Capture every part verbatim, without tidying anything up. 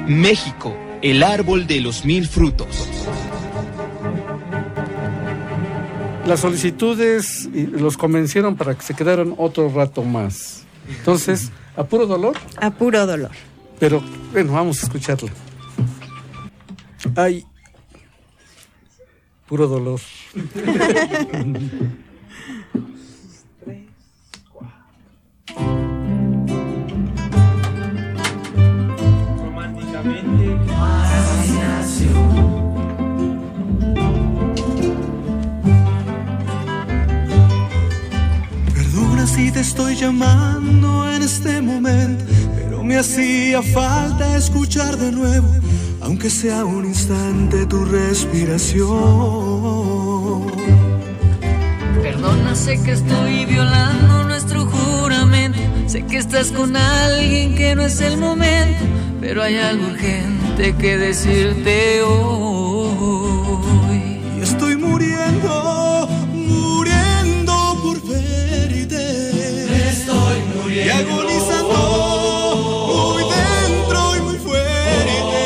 México, el árbol de los mil frutos. Las solicitudes los convencieron para que se quedaran otro rato más. Entonces, ¿a puro dolor? A puro dolor. Pero, bueno, vamos a escucharla. Ay, puro dolor. Románticamente. Perdona si te estoy llamando en este momento, pero me hacía falta escuchar de nuevo, aunque sea un instante, tu respiración. Perdona, sé que estoy violando nuestro juramento, sé que estás con alguien que no es el momento, pero hay algo urgente que decirte hoy. Y estoy muriendo, muriendo por verte. Estoy muriendo. Y agonizando muy dentro y muy fuerte.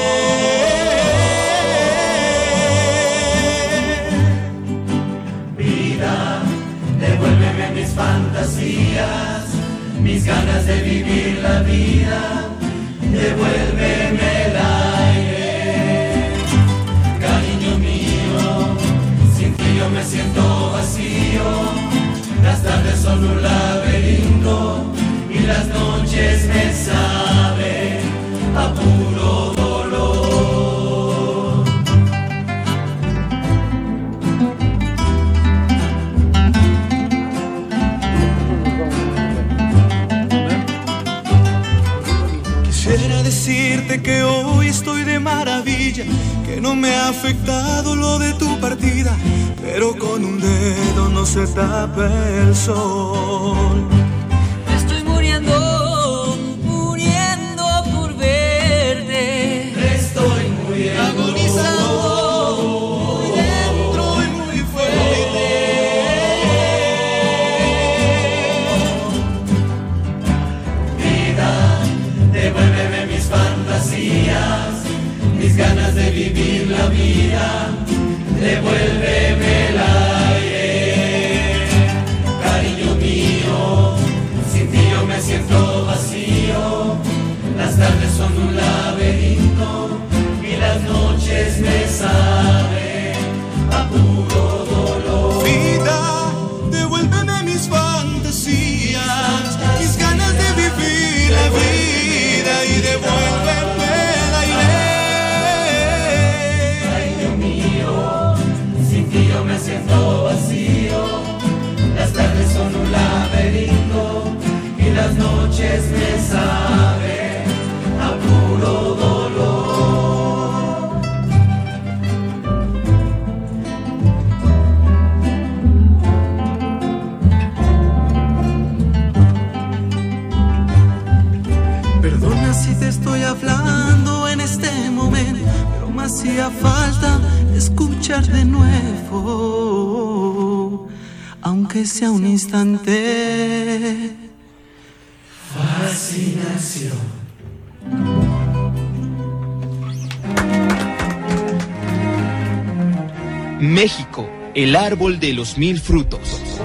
Vida, devuélveme mis fantasías, mis ganas de vivir la vida. Devuélveme el aire, cariño mío, sin ti yo me siento vacío. Las tardes son un laberinto y las noches me saben a puro dolor. Quisiera decirte que hoy estoy de maravilla, que no me ha afectado lo de tu partida, pero con un dedo no se tapa el sol. Estoy muriendo, muriendo por verte. Estoy muriendo, Agonizando muy dentro y muy fuerte. vida, devuélveme mis fantasías, mis ganas de vivir la vida. Devuélveme el aire, cariño mío, sin ti yo me siento vacío. Las tardes son un laberinto y las noches me saben a puro dolor. Vida, devuélveme mis fantasías, mis ganas de vivir la vida y devuélveme el aire. Cariño mío, sin ti yo me siento vacío. Las tardes son un laberinto y las noches me saben a puro dolor. Perdona si te estoy hablando en este momento, pero me hacía falta escuchar de nuevo, aunque sea un instante. Fascinación. México, el árbol de los mil frutos.